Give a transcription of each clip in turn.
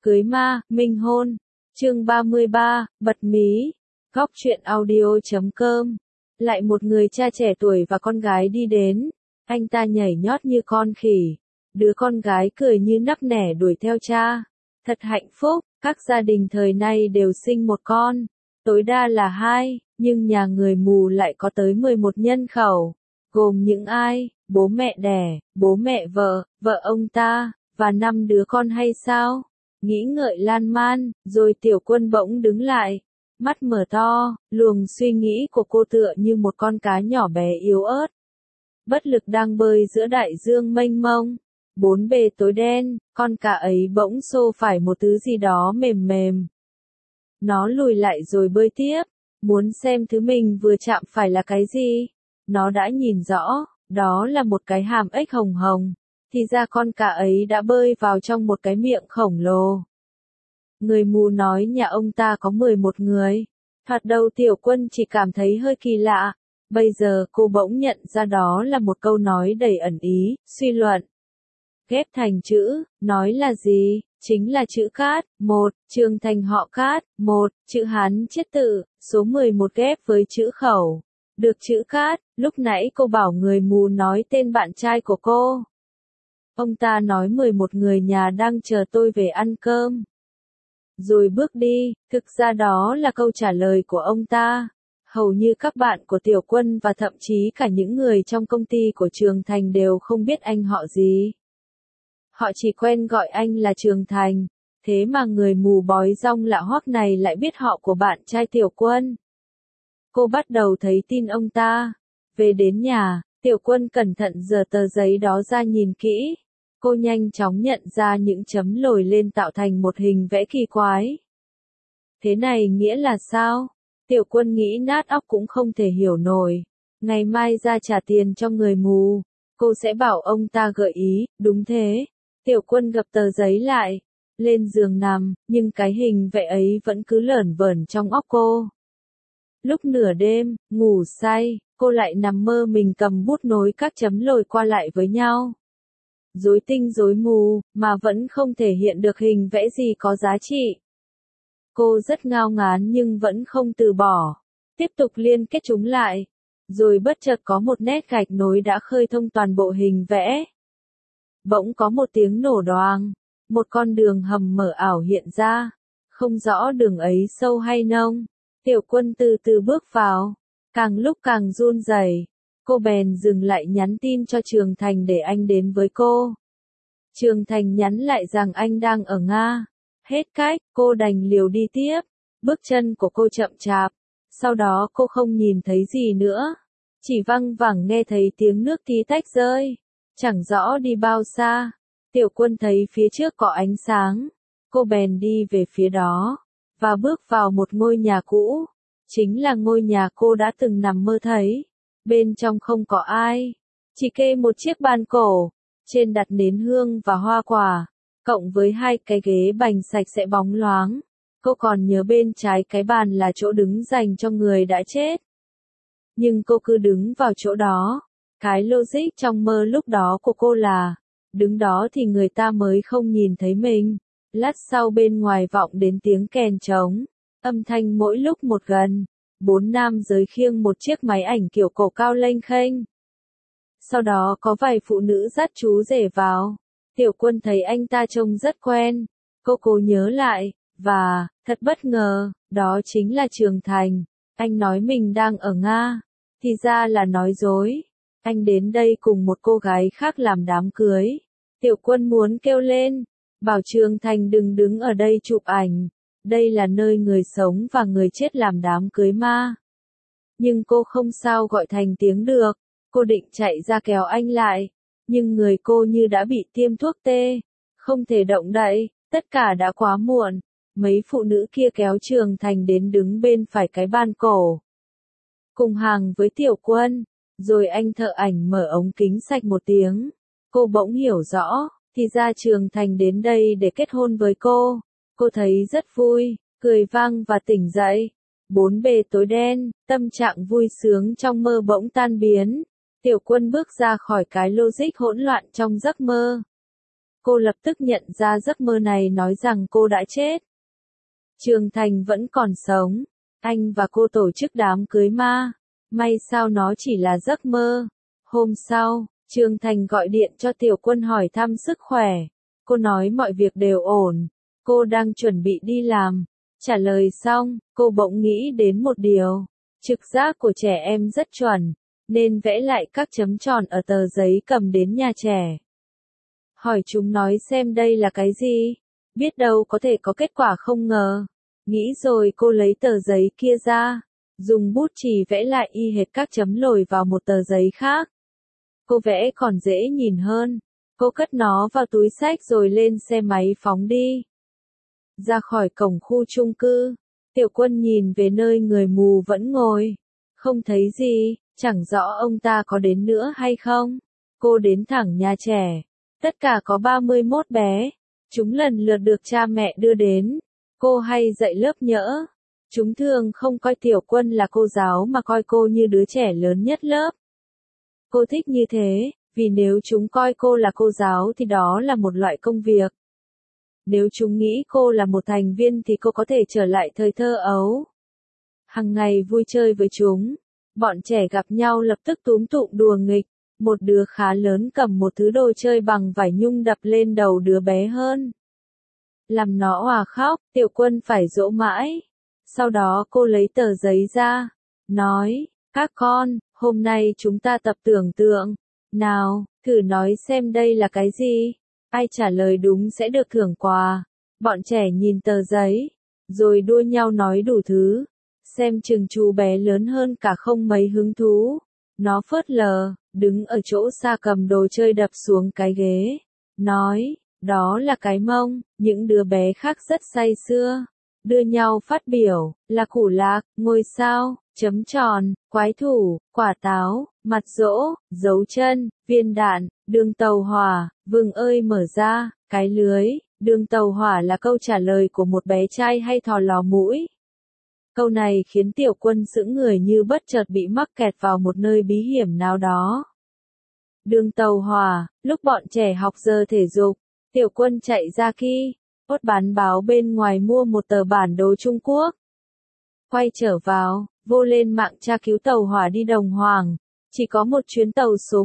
Cưới ma, minh hôn. Chương 33, bật mí. Góc truyện audio.com. Lại một người cha trẻ tuổi và con gái đi đến. Anh ta nhảy nhót như con khỉ. Đứa con gái cười như nắc nẻ đuổi theo cha. Thật hạnh phúc, các gia đình thời nay đều sinh một con. Tối đa là 2, nhưng nhà người mù lại có tới 11 nhân khẩu. Gồm những ai? Bố mẹ đẻ, bố mẹ vợ, vợ ông ta, và 5 đứa con hay sao? Nghĩ ngợi lan man, rồi Tiểu Quân bỗng đứng lại. Mắt mở to, luồng suy nghĩ của cô tựa như một con cá nhỏ bé yếu ớt. Bất lực đang bơi giữa đại dương mênh mông. Bốn bề tối đen, con cá ấy bỗng xô phải một thứ gì đó mềm mềm. Nó lùi lại rồi bơi tiếp, muốn xem thứ mình vừa chạm phải là cái gì. Nó đã nhìn rõ, đó là một cái hàm ếch hồng hồng. Thì ra con cá ấy đã bơi vào trong một cái miệng khổng lồ. Người mù nói nhà ông ta có 11 người. Thoạt đầu Tiểu Quân chỉ cảm thấy hơi kỳ lạ. Bây giờ cô bỗng nhận ra đó là một câu nói đầy ẩn ý, suy luận. Ghép thành chữ, nói là gì? Chính là chữ Cát, 1, Trường Thành họ Cát, 1, chữ Hán chiết tự, số 11 ghép với chữ khẩu. Được chữ Cát, lúc nãy cô bảo người mù nói tên bạn trai của cô. Ông ta nói 11 người nhà đang chờ tôi về ăn cơm. Rồi bước đi, thực ra đó là câu trả lời của ông ta. Hầu như các bạn của Tiểu Quân và thậm chí cả những người trong công ty của Trường Thành đều không biết anh họ gì. Họ chỉ quen gọi anh là Trường Thành, thế mà người mù bói rong lạ hoắc này lại biết họ của bạn trai Tiểu Quân. Cô bắt đầu thấy tin ông ta. Về đến nhà, Tiểu Quân cẩn thận giở tờ giấy đó ra nhìn kỹ. Cô nhanh chóng nhận ra những chấm lồi lên tạo thành một hình vẽ kỳ quái. Thế này nghĩa là sao? Tiểu Quân nghĩ nát óc cũng không thể hiểu nổi. Ngày mai ra trả tiền cho người mù. Cô sẽ bảo ông ta gợi ý, đúng thế. Tiểu Quân gập tờ giấy lại. Lên giường nằm, nhưng cái hình vẽ ấy vẫn cứ lởn vởn trong óc cô. Lúc nửa đêm, ngủ say, cô lại nằm mơ mình cầm bút nối các chấm lồi qua lại với nhau. Rối tinh rối mù, mà vẫn không thể hiện được hình vẽ gì có giá trị. Cô rất ngao ngán nhưng vẫn không từ bỏ. Tiếp tục liên kết chúng lại. Rồi bất chợt có một nét gạch nối đã khơi thông toàn bộ hình vẽ. Bỗng có một tiếng nổ đoàng. Một con đường hầm mở ảo hiện ra. Không rõ đường ấy sâu hay nông. Tiểu Quân từ từ bước vào. Càng lúc càng run rẩy. Cô bèn dừng lại nhắn tin cho Trường Thành để anh đến với cô. Trường Thành nhắn lại rằng anh đang ở Nga. Hết cách, cô đành liều đi tiếp. Bước chân của cô chậm chạp. Sau đó cô không nhìn thấy gì nữa. Chỉ văng vẳng nghe thấy tiếng nước tí tách rơi. Chẳng rõ đi bao xa. Tiểu Quân thấy phía trước có ánh sáng. Cô bèn đi về phía đó. Và bước vào một ngôi nhà cũ. Chính là ngôi nhà cô đã từng nằm mơ thấy. Bên trong không có ai. Chỉ kê một chiếc bàn cổ. Trên đặt nến hương và hoa quả. Cộng với 2 cái ghế bành sạch sẽ bóng loáng. Cô còn nhớ bên trái cái bàn là chỗ đứng dành cho người đã chết. Nhưng cô cứ đứng vào chỗ đó. Cái logic trong mơ lúc đó của cô là, đứng đó thì người ta mới không nhìn thấy mình. Lát sau bên ngoài vọng đến tiếng kèn trống. Âm thanh mỗi lúc một gần. 4 nam giới khiêng một chiếc máy ảnh kiểu cổ cao lênh khênh. Sau đó có vài phụ nữ dắt chú rể vào. Tiểu Quân thấy anh ta trông rất quen. Cô cố nhớ lại, và, thật bất ngờ, đó chính là Trường Thành. Anh nói mình đang ở Nga. Thì ra là nói dối. Anh đến đây cùng một cô gái khác làm đám cưới. Tiểu Quân muốn kêu lên. Bảo Trường Thành đừng đứng ở đây chụp ảnh. Đây là nơi người sống và người chết làm đám cưới ma. Nhưng cô không sao gọi thành tiếng được. Cô định chạy ra kéo anh lại. Nhưng người cô như đã bị tiêm thuốc tê. Không thể động đậy, tất cả đã quá muộn. Mấy phụ nữ kia kéo Trường Thành đến đứng bên phải cái ban cổ. Cùng hàng với Tiểu Quân. Rồi anh thợ ảnh mở ống kính sạch một tiếng. Cô bỗng hiểu rõ, thì ra Trường Thành đến đây để kết hôn với cô. Cô thấy rất vui, cười vang và tỉnh dậy. Bốn bề tối đen, tâm trạng vui sướng trong mơ bỗng tan biến. Tiểu Quân bước ra khỏi cái logic hỗn loạn trong giấc mơ. Cô lập tức nhận ra giấc mơ này nói rằng cô đã chết. Trường Thành vẫn còn sống. Anh và cô tổ chức đám cưới ma. May sao nó chỉ là giấc mơ. Hôm sau, Trường Thành gọi điện cho Tiểu Quân hỏi thăm sức khỏe. Cô nói mọi việc đều ổn. Cô đang chuẩn bị đi làm. Trả lời xong, cô bỗng nghĩ đến một điều. Trực giác của trẻ em rất chuẩn, nên vẽ lại các chấm tròn ở tờ giấy cầm đến nhà trẻ. Hỏi chúng nói xem đây là cái gì. Biết đâu có thể có kết quả không ngờ. Nghĩ rồi cô lấy tờ giấy kia ra. Dùng bút chì vẽ lại y hệt các chấm lồi vào một tờ giấy khác. Cô vẽ còn dễ nhìn hơn. Cô cất nó vào túi xách rồi lên xe máy phóng đi. Ra khỏi cổng khu chung cư, Tiểu Quân nhìn về nơi người mù vẫn ngồi. Không thấy gì, chẳng rõ ông ta có đến nữa hay không. Cô đến thẳng nhà trẻ. Tất cả có 31 bé. Chúng lần lượt được cha mẹ đưa đến. Cô hay dạy lớp nhỡ. Chúng thường không coi Tiểu Quân là cô giáo mà coi cô như đứa trẻ lớn nhất lớp. Cô thích như thế, vì nếu chúng coi cô là cô giáo thì đó là một loại công việc. Nếu chúng nghĩ cô là một thành viên thì cô có thể trở lại thời thơ ấu. Hằng ngày vui chơi với chúng. Bọn trẻ gặp nhau lập tức túm tụm đùa nghịch. Một đứa khá lớn cầm một thứ đồ chơi bằng vải nhung đập lên đầu đứa bé hơn. Làm nó òa khóc, Tiểu Quân phải dỗ mãi. Sau đó cô lấy tờ giấy ra. Nói, các con, hôm nay chúng ta tập tưởng tượng. Nào, thử nói xem đây là cái gì. Ai trả lời đúng sẽ được thưởng quà. Bọn trẻ nhìn tờ giấy, rồi đua nhau nói đủ thứ. Xem chừng chú bé lớn hơn cả không mấy hứng thú. Nó phớt lờ, đứng ở chỗ xa cầm đồ chơi đập xuống cái ghế. Nói, đó là cái mông. Những đứa bé khác rất say sưa. Đưa nhau phát biểu, là củ lạc, ngôi sao, chấm tròn, quái thủ, quả táo, mặt dỗ, dấu chân, viên đạn, đường tàu hỏa, vừng ơi mở ra, cái lưới. Đường tàu hỏa là câu trả lời của một bé trai hay thò lò mũi. Câu này khiến Tiểu Quân sững người như bất chợt bị mắc kẹt vào một nơi bí hiểm nào đó. Đường tàu hỏa, lúc bọn trẻ học giờ thể dục, Tiểu Quân chạy ra kia, hốt bán báo bên ngoài mua một tờ bản đồ Trung Quốc. Quay trở vào, vô lên mạng tra cứu tàu hỏa đi Đồng Hoàng, chỉ có một chuyến tàu số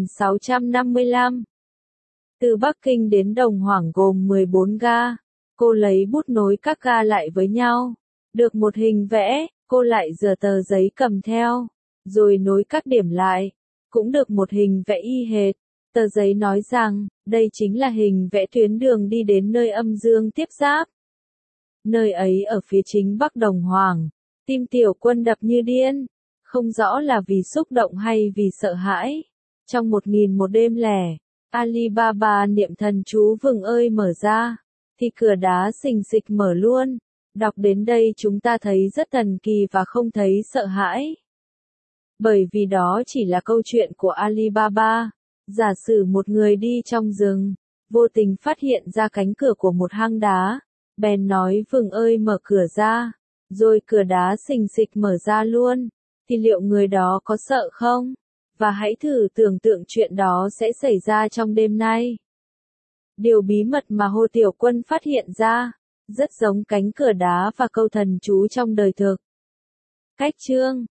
1655. Từ Bắc Kinh đến Đồng Hoàng gồm 14 ga. Cô lấy bút nối các ga lại với nhau. Được một hình vẽ, cô lại rửa tờ giấy cầm theo, rồi nối các điểm lại. Cũng được một hình vẽ y hệt. Tờ giấy nói rằng, đây chính là hình vẽ tuyến đường đi đến nơi âm dương tiếp giáp. Nơi ấy ở phía chính bắc Đồng Hoàng. Tim Tiểu Quân đập như điên. Không rõ là vì xúc động hay vì sợ hãi. Trong 1001 đêm lẻ, Alibaba niệm thần chú vừng ơi mở ra, thì cửa đá xình xịch mở luôn. Đọc đến đây chúng ta thấy rất thần kỳ và không thấy sợ hãi. Bởi vì đó chỉ là câu chuyện của Alibaba. Giả sử một người đi trong rừng, vô tình phát hiện ra cánh cửa của một hang đá, bèn nói vừng ơi mở cửa ra, rồi cửa đá xình xịch mở ra luôn, thì liệu người đó có sợ không? Và hãy thử tưởng tượng chuyện đó sẽ xảy ra trong đêm nay. Điều bí mật mà Hồ Tiểu Quân phát hiện ra, rất giống cánh cửa đá và câu thần chú trong đời thực. Cách chương